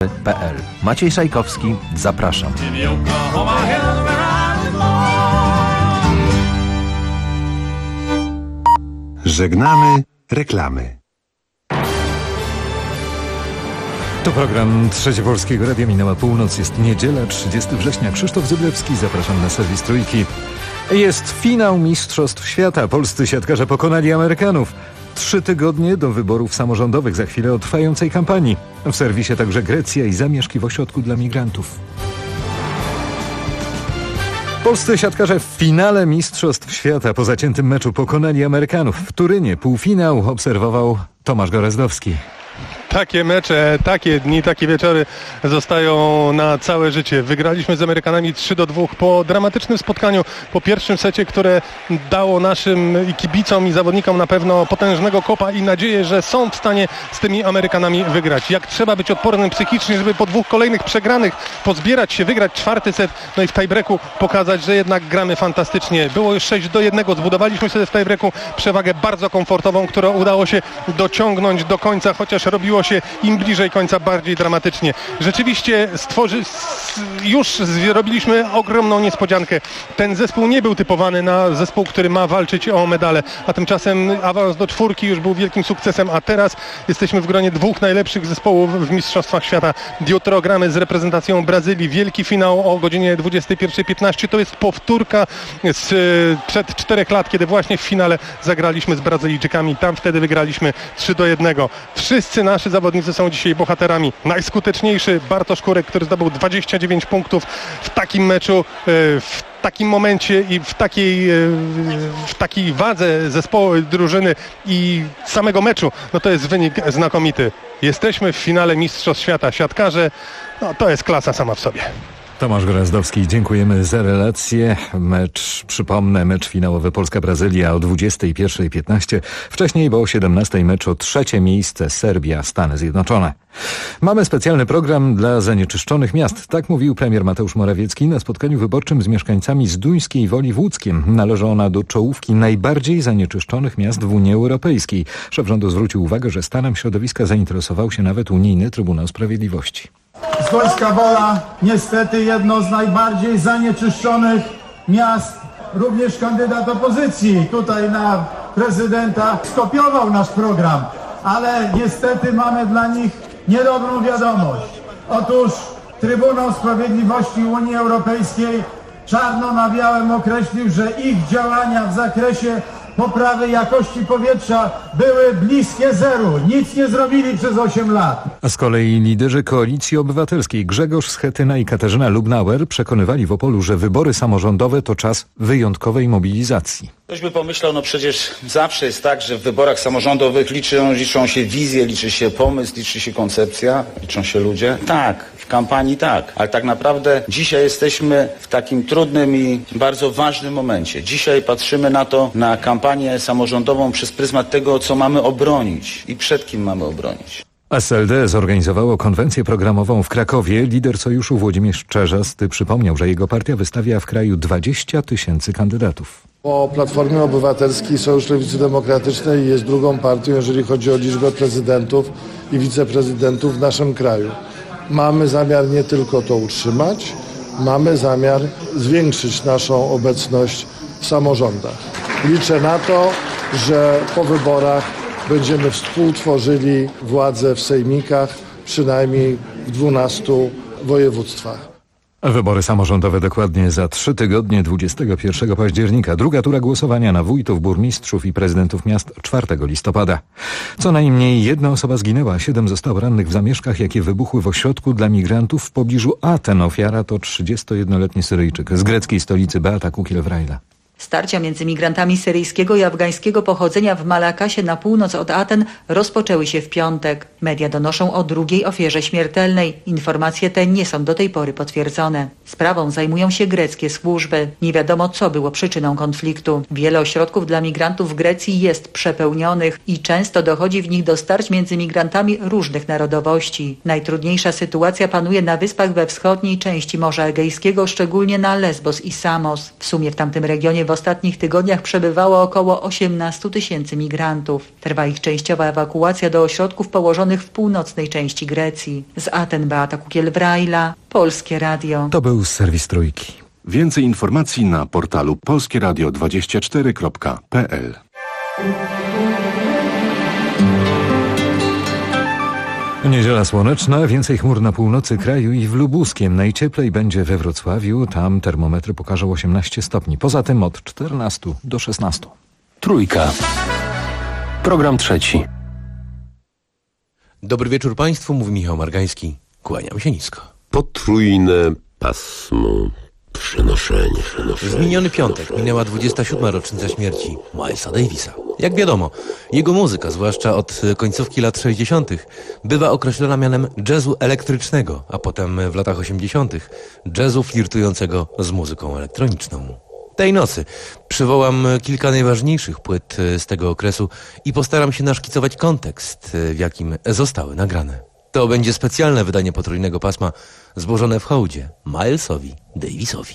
Maciej Sajkowski, zapraszam. Żegnamy reklamy. To program Trzecie Polskiego Radia. Minęła północ, jest niedziela, 30 września. Krzysztof Zyblewski, zapraszam na serwis Trójki. Jest finał Mistrzostw Świata. Polscy siatkarze pokonali Amerykanów. 3 tygodnie do wyborów samorządowych, za chwilę o trwającej kampanii. W serwisie także Grecja i zamieszki w ośrodku dla migrantów. Polscy siatkarze w finale Mistrzostw Świata po zaciętym meczu pokonali Amerykanów. W Turynie półfinał obserwował Tomasz Gorezdowski. Takie mecze, takie dni, takie wieczory zostają na całe życie. Wygraliśmy z Amerykanami 3-2 po dramatycznym spotkaniu, po pierwszym secie, które dało naszym kibicom i zawodnikom na pewno potężnego kopa i nadzieję, że są w stanie z tymi Amerykanami wygrać. Jak trzeba być odpornym psychicznie, żeby po 2 kolejnych przegranych pozbierać się, wygrać 4. set, no i w tiebreaku pokazać, że jednak gramy fantastycznie. Było już 6-1, zbudowaliśmy sobie w tiebreaku przewagę bardzo komfortową, którą udało się dociągnąć do końca, chociaż robiło się im bliżej końca bardziej dramatycznie. Rzeczywiście już zrobiliśmy ogromną niespodziankę. Ten zespół nie był typowany na zespół, który ma walczyć o medale, a tymczasem awans do 4 już był wielkim sukcesem, a teraz jesteśmy w gronie 2 najlepszych zespołów w Mistrzostwach Świata. Jutro gramy z reprezentacją Brazylii. Wielki finał o godzinie 21:15. To jest powtórka sprzed 4 lat, kiedy właśnie w finale zagraliśmy z Brazylijczykami. Tam wtedy wygraliśmy 3-1. Wszyscy nasi zawodnicy są dzisiaj bohaterami. Najskuteczniejszy Bartosz Kurek, który zdobył 29 punktów w takim meczu, w takim momencie i w takiej wadze zespołu, drużyny i samego meczu. No to jest wynik znakomity. Jesteśmy w finale Mistrzostw Świata. Siatkarze, no to jest klasa sama w sobie. Tomasz Gorezdowski, dziękujemy za relację. Przypomnę, mecz finałowy Polska-Brazylia o 21:15. Wcześniej, bo o 17:00 mecz o 3. miejsce Serbia-Stany Zjednoczone. Mamy specjalny program dla zanieczyszczonych miast. Tak mówił premier Mateusz Morawiecki na spotkaniu wyborczym z mieszkańcami Zduńskiej Woli w Łódzkiem. Należy ona do czołówki najbardziej zanieczyszczonych miast w Unii Europejskiej. Szef rządu zwrócił uwagę, że stanem środowiska zainteresował się nawet Unijny Trybunał Sprawiedliwości. Zduńska Wola, niestety jedno z najbardziej zanieczyszczonych miast, również kandydat opozycji tutaj na prezydenta skopiował nasz program, ale niestety mamy dla nich niedobrą wiadomość. Otóż Trybunał Sprawiedliwości Unii Europejskiej czarno na białym określił, że ich działania w zakresie poprawy jakości powietrza były bliskie zeru. Nic nie zrobili przez 8 lat. A z kolei liderzy Koalicji Obywatelskiej Grzegorz Schetyna i Katarzyna Lubnauer przekonywali w Opolu, że wybory samorządowe to czas wyjątkowej mobilizacji. Ktoś by pomyślał, no przecież zawsze jest tak, że w wyborach samorządowych liczą się wizje, liczy się pomysł, liczy się koncepcja, liczą się ludzie. Tak, w kampanii tak, ale tak naprawdę dzisiaj jesteśmy w takim trudnym i bardzo ważnym momencie. Dzisiaj patrzymy na kampanię samorządową przez pryzmat tego, co mamy obronić i przed kim mamy obronić. SLD zorganizowało konwencję programową w Krakowie. Lider sojuszu Włodzimierz Czerzasty przypomniał, że jego partia wystawia w kraju 20 000 kandydatów. Po Platformie Obywatelskiej Sojusz Lewicy Demokratycznej jest drugą partią, jeżeli chodzi o liczbę prezydentów i wiceprezydentów w naszym kraju. Mamy zamiar nie tylko to utrzymać, mamy zamiar zwiększyć naszą obecność w samorządach. Liczę na to, że po wyborach będziemy współtworzyli władzę w sejmikach, przynajmniej w 12 województwach. Wybory samorządowe dokładnie za 3 tygodnie, 21 października. Druga tura głosowania na wójtów, burmistrzów i prezydentów miast 4 listopada. Co najmniej 1 osoba zginęła, 7 zostało rannych w zamieszkach, jakie wybuchły w ośrodku dla migrantów w pobliżu Aten. Ofiara to 31-letni Syryjczyk z greckiej stolicy Beata Kukiel-Wrajla. Starcia między migrantami syryjskiego i afgańskiego pochodzenia w Malakasie na północ od Aten rozpoczęły się w piątek. Media donoszą o drugiej ofierze śmiertelnej. Informacje te nie są do tej pory potwierdzone. Sprawą zajmują się greckie służby. Nie wiadomo, co było przyczyną konfliktu. Wiele ośrodków dla migrantów w Grecji jest przepełnionych i często dochodzi w nich do starć między migrantami różnych narodowości. Najtrudniejsza sytuacja panuje na wyspach we wschodniej części Morza Egejskiego, szczególnie na Lesbos i Samos. W sumie w tamtym regionie w ostatnich tygodniach przebywało około 18 000 migrantów. Trwa ich częściowa ewakuacja do ośrodków położonych w północnej części Grecji. Z Aten Beata Kukiel-Brajla, Polskie Radio. To był serwis Trójki. Więcej informacji na portalu polskieradio24.pl. Niedziela słoneczna, więcej chmur na północy kraju i w Lubuskiem. Najcieplej będzie we Wrocławiu, tam termometry pokażą 18 stopni. Poza tym od 14 do 16. Trójka. Program trzeci. Dobry wieczór Państwu, mówi Michał Margański. Kłaniam się nisko. Potrójne pasmo. Przenoszenie. W miniony piątek minęła 27. rocznica śmierci Milesa Davisa. Jak wiadomo, jego muzyka, zwłaszcza od końcówki lat 60., bywa określona mianem jazzu elektrycznego, a potem w latach 80. jazzu flirtującego z muzyką elektroniczną. Tej nocy przywołam kilka najważniejszych płyt z tego okresu i postaram się naszkicować kontekst, w jakim zostały nagrane. To będzie specjalne wydanie potrójnego pasma złożone w hołdzie Milesowi Davisowi.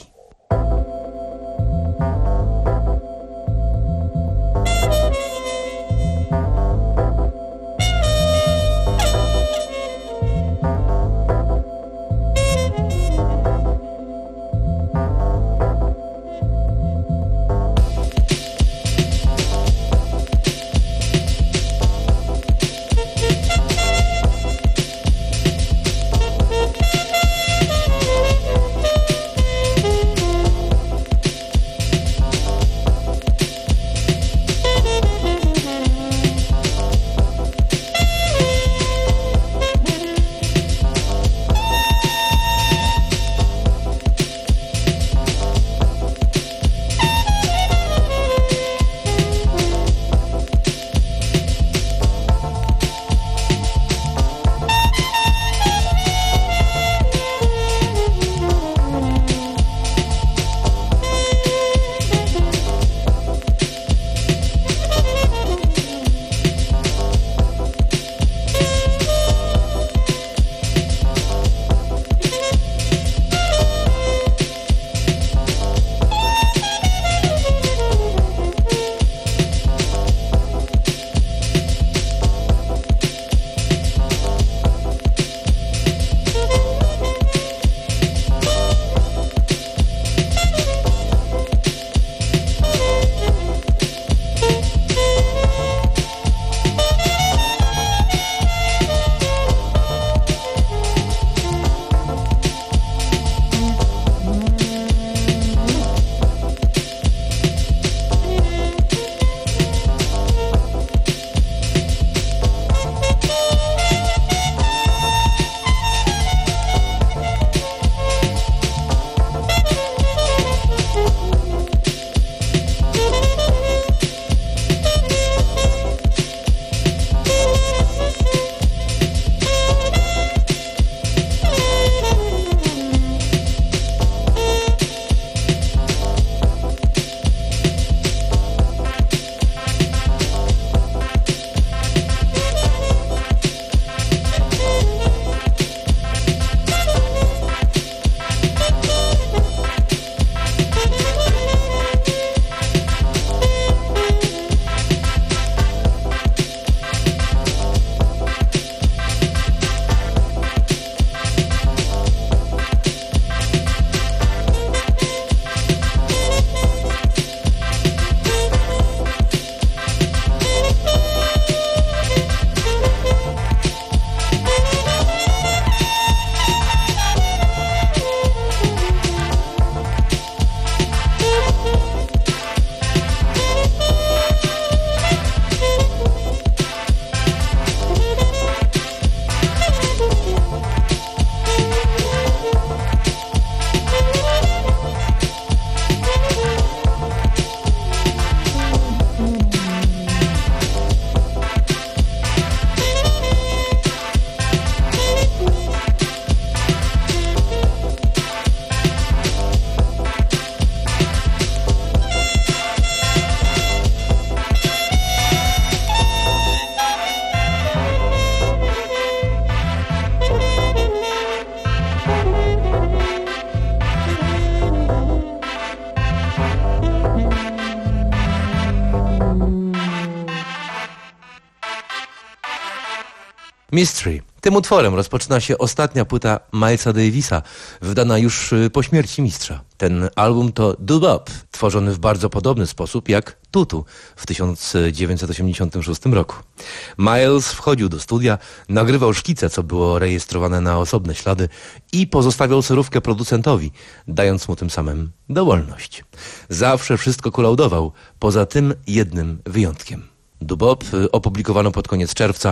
Mystery. Tym utworem rozpoczyna się ostatnia płyta Milesa Davisa, wydana już po śmierci mistrza. Ten album to doo-wop, tworzony w bardzo podobny sposób jak Tutu w 1986 roku. Miles wchodził do studia, nagrywał szkice, co było rejestrowane na osobne ślady i pozostawiał surówkę producentowi, dając mu tym samym dowolność. Zawsze wszystko kolaudował, poza tym jednym wyjątkiem. Doo-wop opublikowano pod koniec czerwca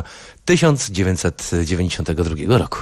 1992 roku.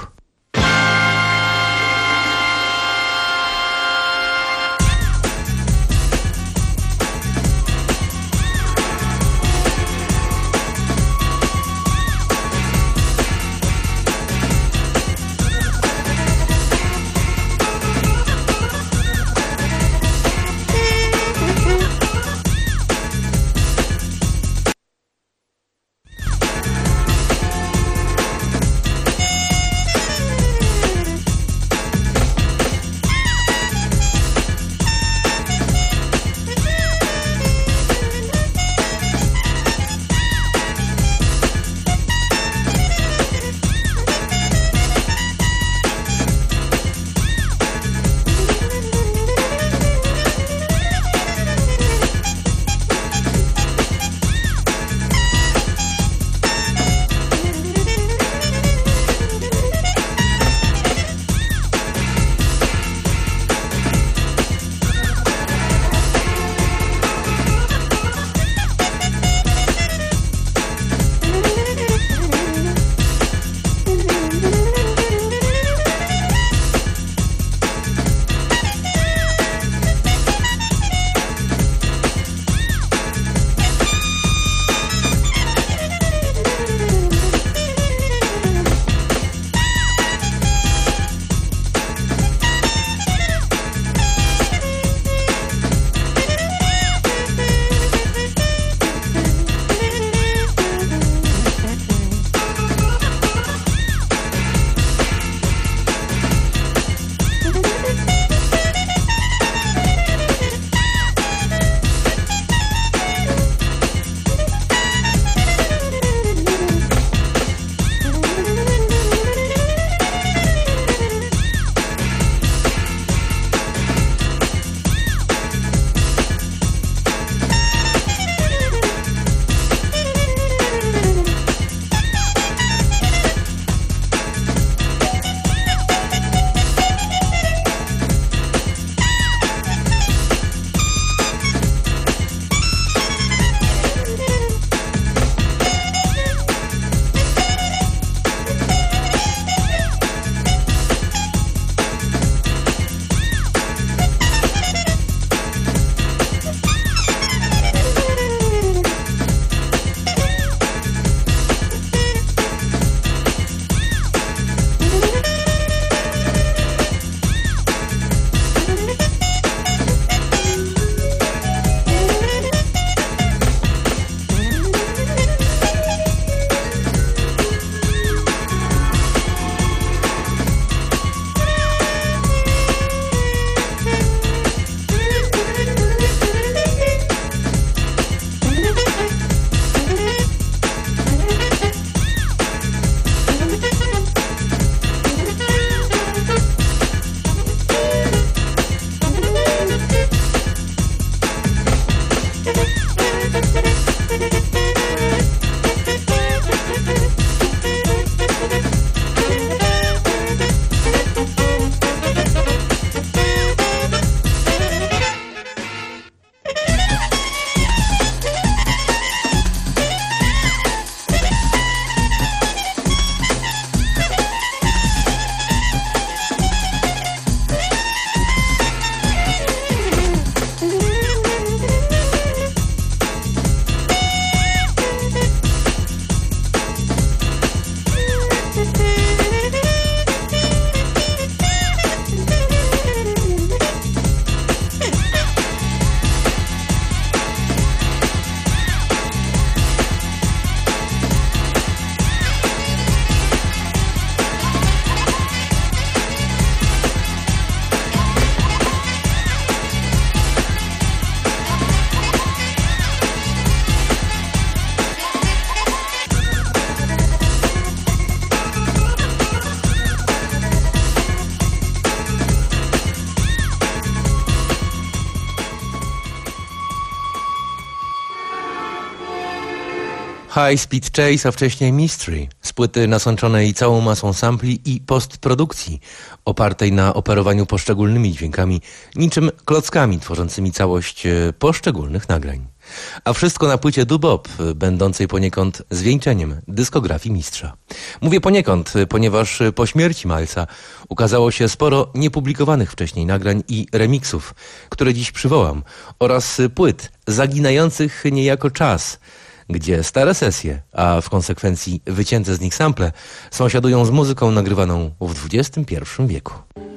High Speed Chase, a wcześniej Mystery, z płyty nasączonej całą masą sampli i postprodukcji, opartej na operowaniu poszczególnymi dźwiękami, niczym klockami tworzącymi całość poszczególnych nagrań. A wszystko na płycie doo-bop, będącej poniekąd zwieńczeniem dyskografii mistrza. Mówię poniekąd, ponieważ po śmierci Milesa ukazało się sporo niepublikowanych wcześniej nagrań i remixów, które dziś przywołam, oraz płyt zaginających niejako czas, gdzie stare sesje, a w konsekwencji wycięte z nich sample, sąsiadują z muzyką nagrywaną w XXI wieku.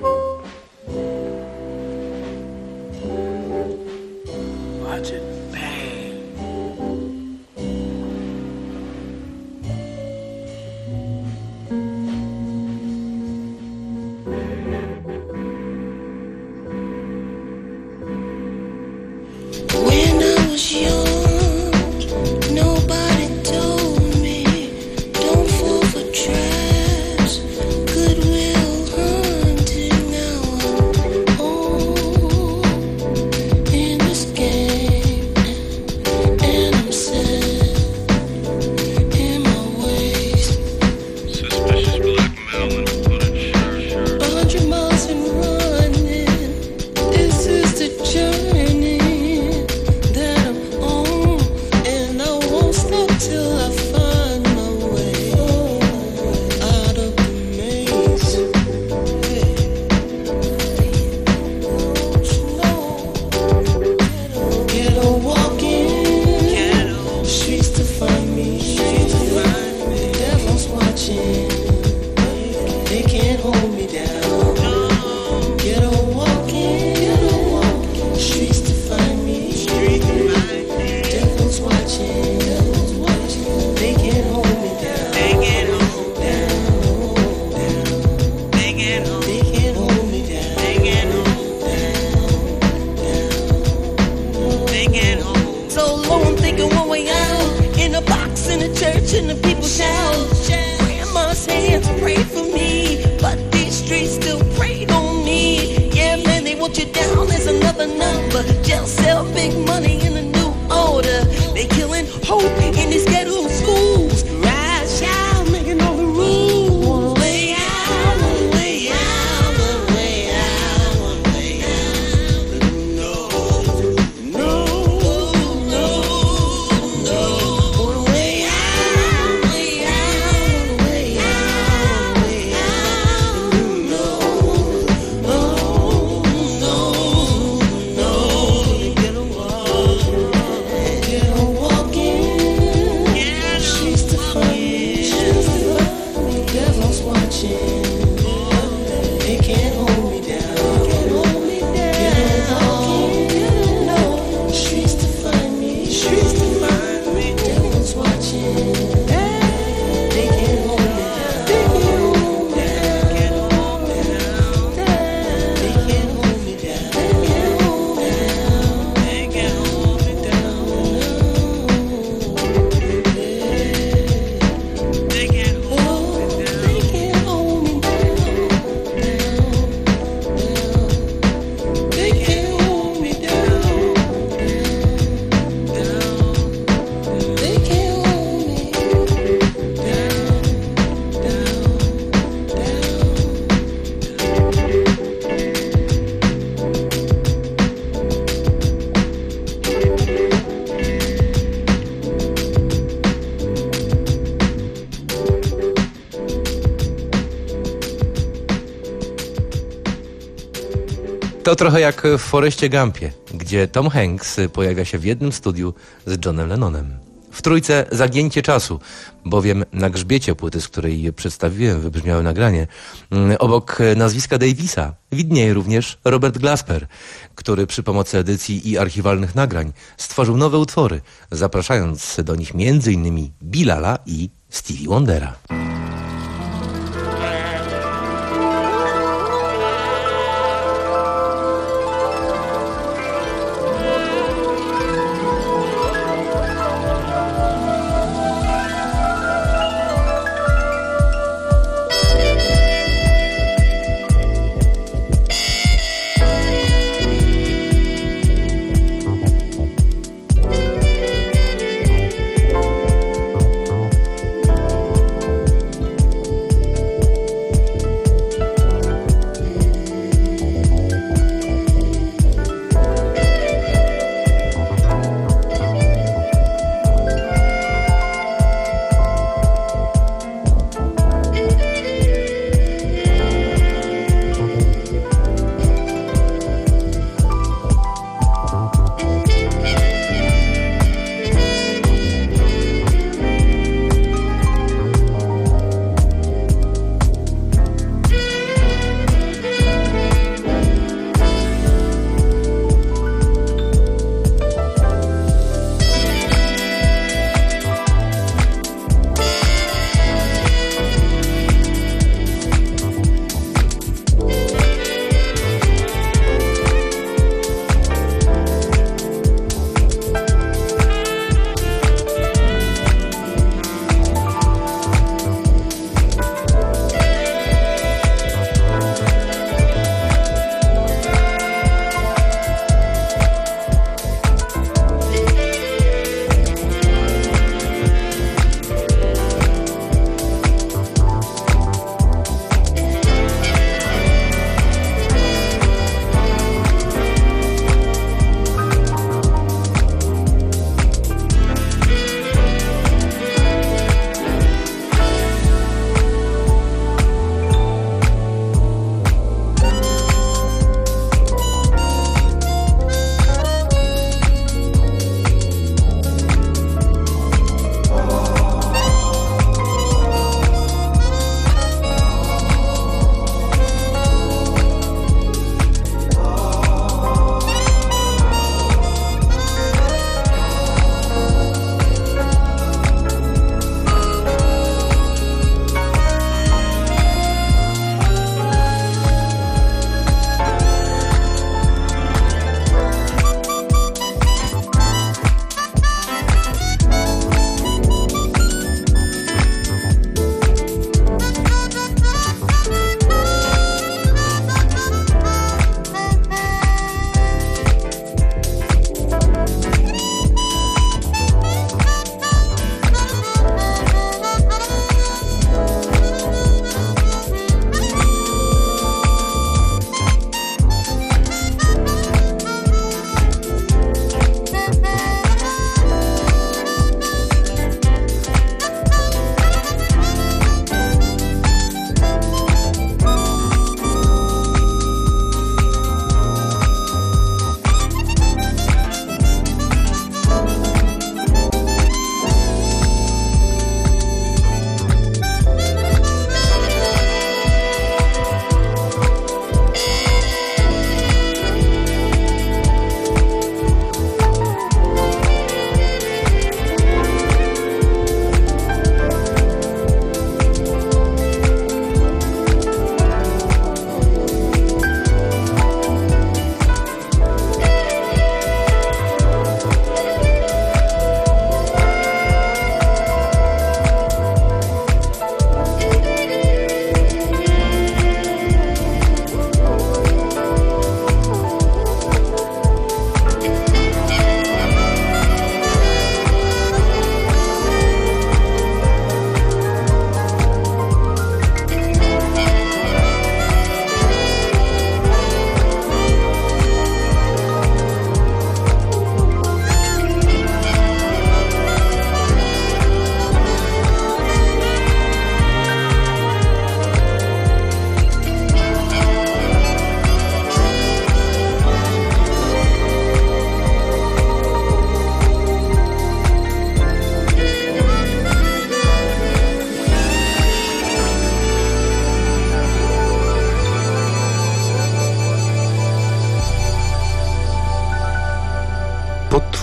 To trochę jak w Forrestie Gumpie, gdzie Tom Hanks pojawia się w jednym studiu z Johnem Lennonem. W trójce Zagięcie czasu, bowiem na grzbiecie płyty, z której przedstawiłem wybrzmiałe nagranie, obok nazwiska Davisa widnieje również Robert Glasper, który przy pomocy edycji i archiwalnych nagrań stworzył nowe utwory, zapraszając do nich m.in. Bilala i Stevie Wondera.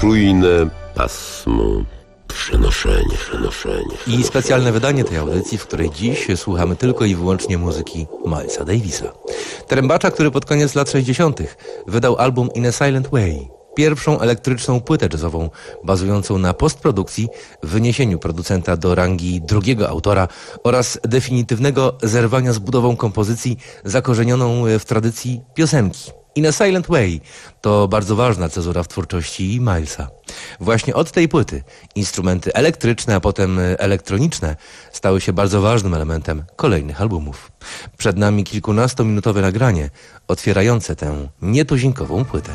Potrójne pasmo przenoszenia. I specjalne wydanie tej audycji, w której dziś słuchamy tylko i wyłącznie muzyki Milesa Davisa. Trębacza, który pod koniec lat 60. wydał album In a Silent Way. Pierwszą elektryczną płytę jazzową bazującą na postprodukcji, wyniesieniu producenta do rangi drugiego autora oraz definitywnego zerwania z budową kompozycji zakorzenioną w tradycji piosenki. In a Silent Way to bardzo ważna cezura w twórczości Milesa. Właśnie od tej płyty instrumenty elektryczne, a potem elektroniczne stały się bardzo ważnym elementem kolejnych albumów. Przed nami kilkunastominutowe nagranie otwierające tę nietuzinkową płytę.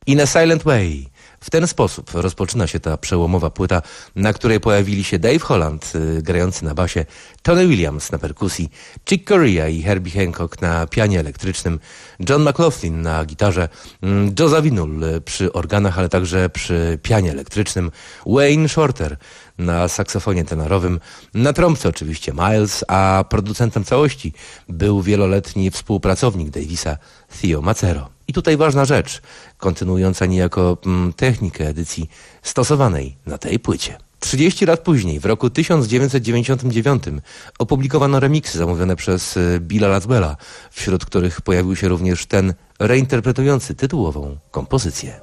In a Silent Way. W ten sposób rozpoczyna się ta przełomowa płyta, na której pojawili się Dave Holland grający na basie, Tony Williams na perkusji, Chick Corea i Herbie Hancock na pianie elektrycznym, John McLaughlin na gitarze, Joe Zawinul przy organach, ale także przy pianie elektrycznym, Wayne Shorter na saksofonie tenorowym, na trąbce oczywiście Miles, a producentem całości był wieloletni współpracownik Davisa, Theo Macero. I tutaj ważna rzecz, kontynuująca niejako technikę edycji stosowanej na tej płycie. 30 lat później, w roku 1999, opublikowano remiksy zamówione przez Billa Laswella, wśród których pojawił się również ten reinterpretujący tytułową kompozycję.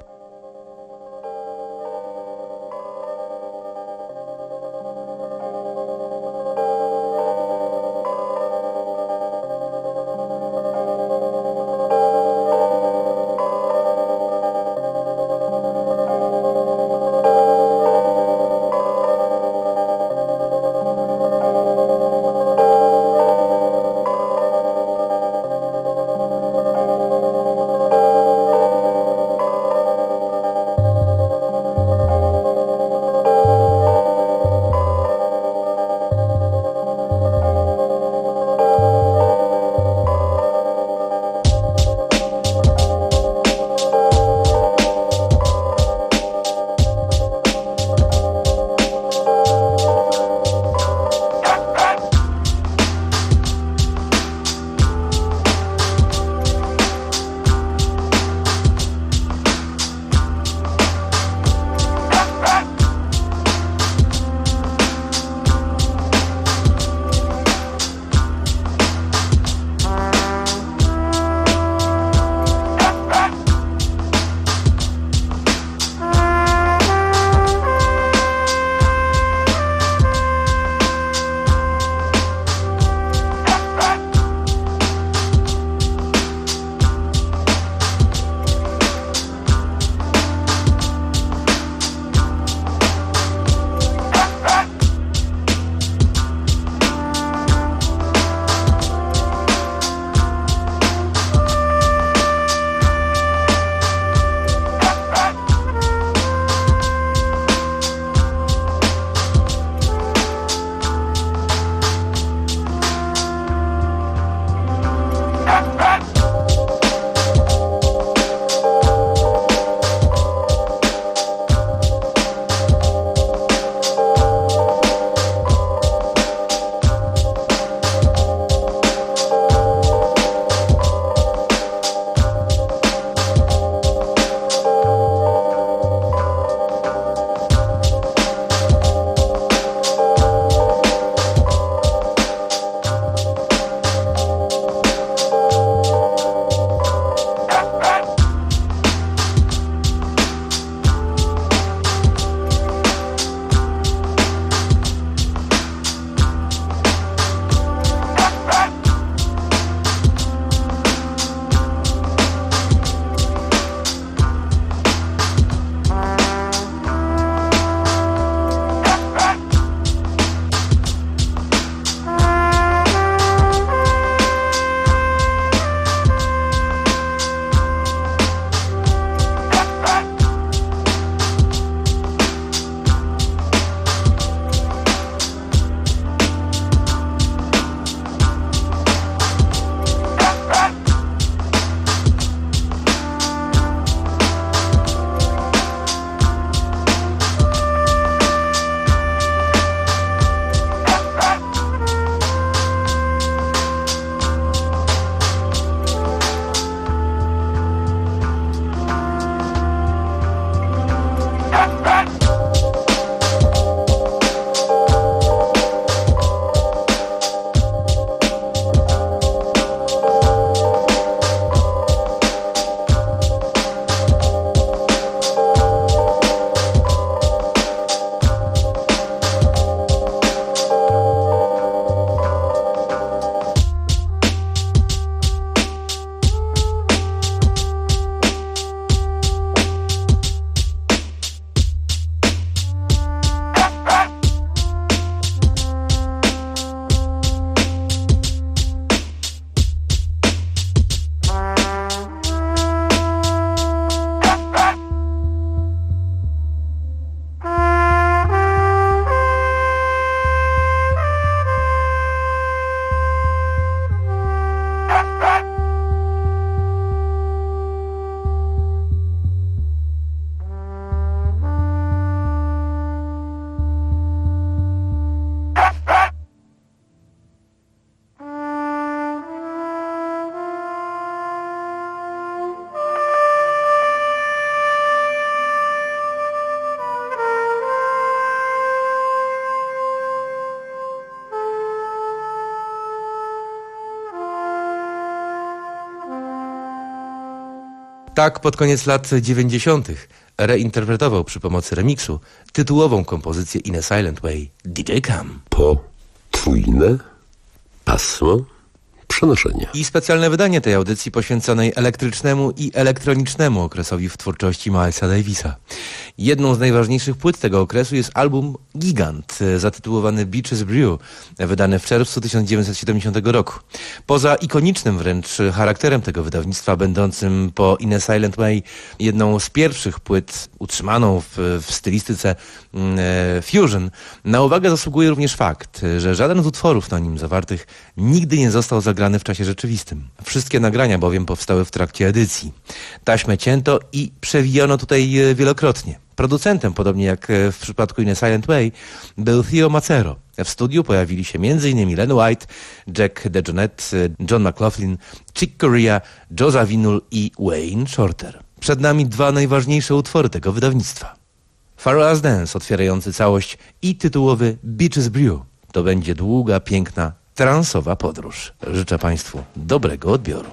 Tak pod koniec lat 90. reinterpretował przy pomocy remiksu tytułową kompozycję In a Silent Way DJ Cam. Podwójne pasmo przenoszenia. I specjalne wydanie tej audycji poświęconej elektrycznemu i elektronicznemu okresowi w twórczości Milesa Davisa. Jedną z najważniejszych płyt tego okresu jest album Gigant, zatytułowany Beaches Brew, wydany w czerwcu 1970 roku. Poza ikonicznym wręcz charakterem tego wydawnictwa, będącym po In a Silent Way jedną z pierwszych płyt utrzymaną w stylistyce fusion, na uwagę zasługuje również fakt, że żaden z utworów na nim zawartych nigdy nie został zagrany w czasie rzeczywistym. Wszystkie nagrania bowiem powstały w trakcie edycji. Taśmę cięto i przewijano tutaj wielokrotnie. Producentem, podobnie jak w przypadku In a Silent Way, był Theo Macero. W studiu pojawili się m.in. Len White, Jack DeJohnette, John McLaughlin, Chick Corea, Joe Zawinul i Wayne Shorter. Przed nami dwa najważniejsze utwory tego wydawnictwa. Pharrell's Dance, otwierający całość, i tytułowy Beaches Brew. To będzie długa, piękna, transowa podróż. Życzę Państwu dobrego odbioru.